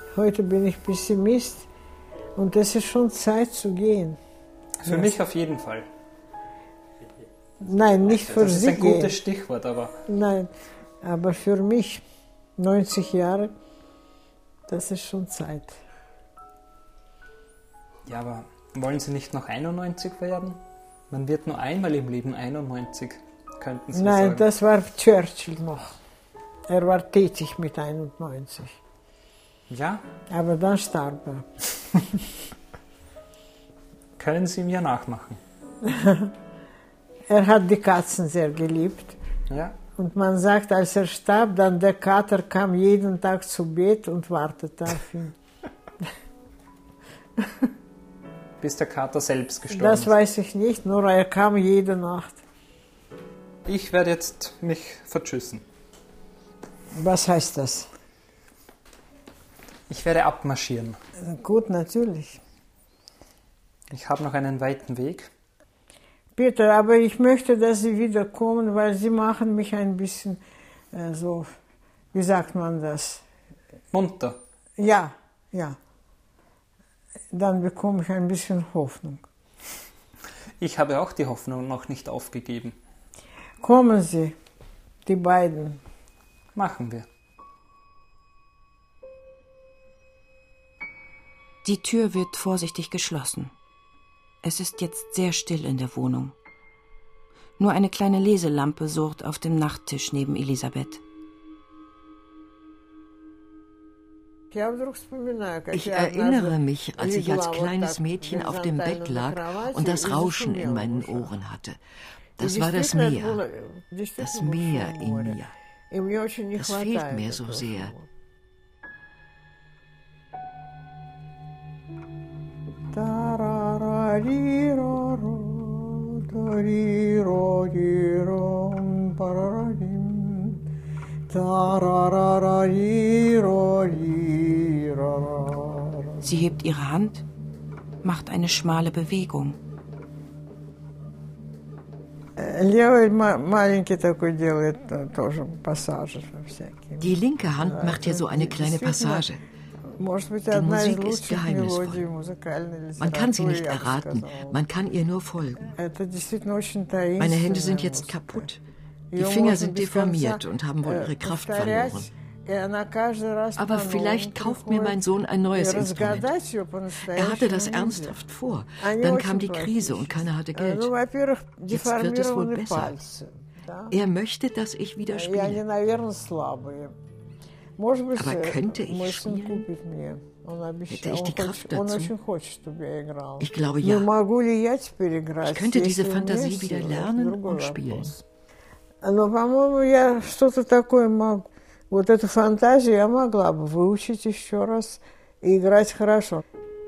Speaker 1: Heute bin ich Pessimist und es ist schon Zeit zu gehen.
Speaker 2: Für mich auf jeden Fall.
Speaker 1: Nein, nicht für
Speaker 2: Sie. Das ist ein gutes Stichwort, aber...
Speaker 1: Nein, aber für mich, 90 Jahre, das ist schon Zeit.
Speaker 2: Ja, aber wollen Sie nicht noch 91 werden? Man wird nur einmal im Leben 91, könnten Sie sagen.
Speaker 1: Nein, das war Churchill noch. Er war tätig mit 91.
Speaker 2: Ja?
Speaker 1: Aber dann starb er.
Speaker 2: Können Sie mir nachmachen?
Speaker 1: Er hat die Katzen sehr geliebt.
Speaker 2: Ja.
Speaker 1: Und man sagt, als er starb, dann der Kater kam jeden Tag zu Bett und wartete auf ihn.
Speaker 2: Bis der Kater selbst gestorben
Speaker 1: Das
Speaker 2: ist.
Speaker 1: weiß ich nicht, nur er kam jede Nacht.
Speaker 2: Ich werde jetzt mich vertschüssen.
Speaker 1: Was heißt das?
Speaker 2: Ich werde abmarschieren.
Speaker 1: Gut, natürlich.
Speaker 2: Ich habe noch einen weiten Weg.
Speaker 1: Bitte, aber ich möchte, dass Sie wiederkommen, weil Sie machen mich ein bisschen so, wie sagt man das?
Speaker 2: Munter.
Speaker 1: Ja, ja. Dann bekomme ich ein bisschen Hoffnung.
Speaker 2: Ich habe auch die Hoffnung noch nicht aufgegeben.
Speaker 1: Kommen Sie, die beiden.
Speaker 2: Machen wir.
Speaker 4: Die Tür wird vorsichtig geschlossen. Es ist jetzt sehr still in der Wohnung. Nur eine kleine Leselampe surrt auf dem Nachttisch neben Elisabeth.
Speaker 5: Ich erinnere mich, als ich als kleines Mädchen auf dem Bett lag und das Rauschen in meinen Ohren hatte. Das war das Meer. Das Meer in mir. Das fehlt mir so sehr.
Speaker 4: Sie hebt ihre Hand, macht eine schmale Bewegung.
Speaker 5: Die linke Hand macht hier so eine kleine Passage. Die Musik ist geheimnisvoll. Man kann sie nicht erraten, man kann ihr nur folgen. Meine Hände sind jetzt kaputt. Die Finger sind deformiert und haben wohl ihre Kraft verloren. Aber vielleicht kauft mir mein Sohn ein neues Instrument. Er hatte das ernsthaft vor. Dann kam die Krise und keiner hatte Geld. Jetzt wird es wohl besser. Er möchte, dass ich wieder spiele. Aber könnte ich spielen? Hätte ich die Kraft dazu? Ich glaube ja. Ich könnte diese Fantasie wieder lernen und spielen.
Speaker 1: Но, по-моему, я что-то такое могу. Вот эту фантазию я могла бы выучить еще раз и играть хорошо.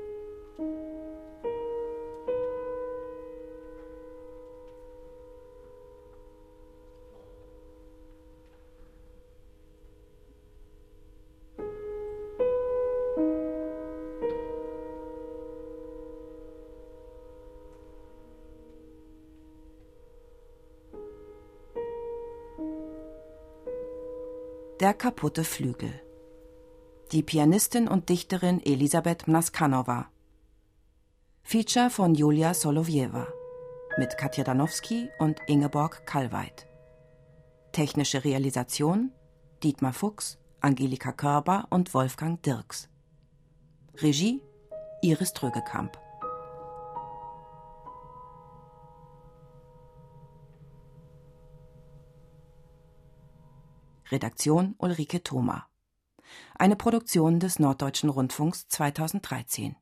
Speaker 4: Der kaputte Flügel. Die Pianistin und Dichterin Elisabeth Mnaskanova. Feature von Julia Solovjewa. Mit Katja Danowski und Ingeborg Kallweit. Technische Realisation Dietmar Fuchs, Angelika Körber und Wolfgang Dirks. Regie Iris Trögekamp. Redaktion Ulrike Thoma. Eine Produktion des Norddeutschen Rundfunks 2013.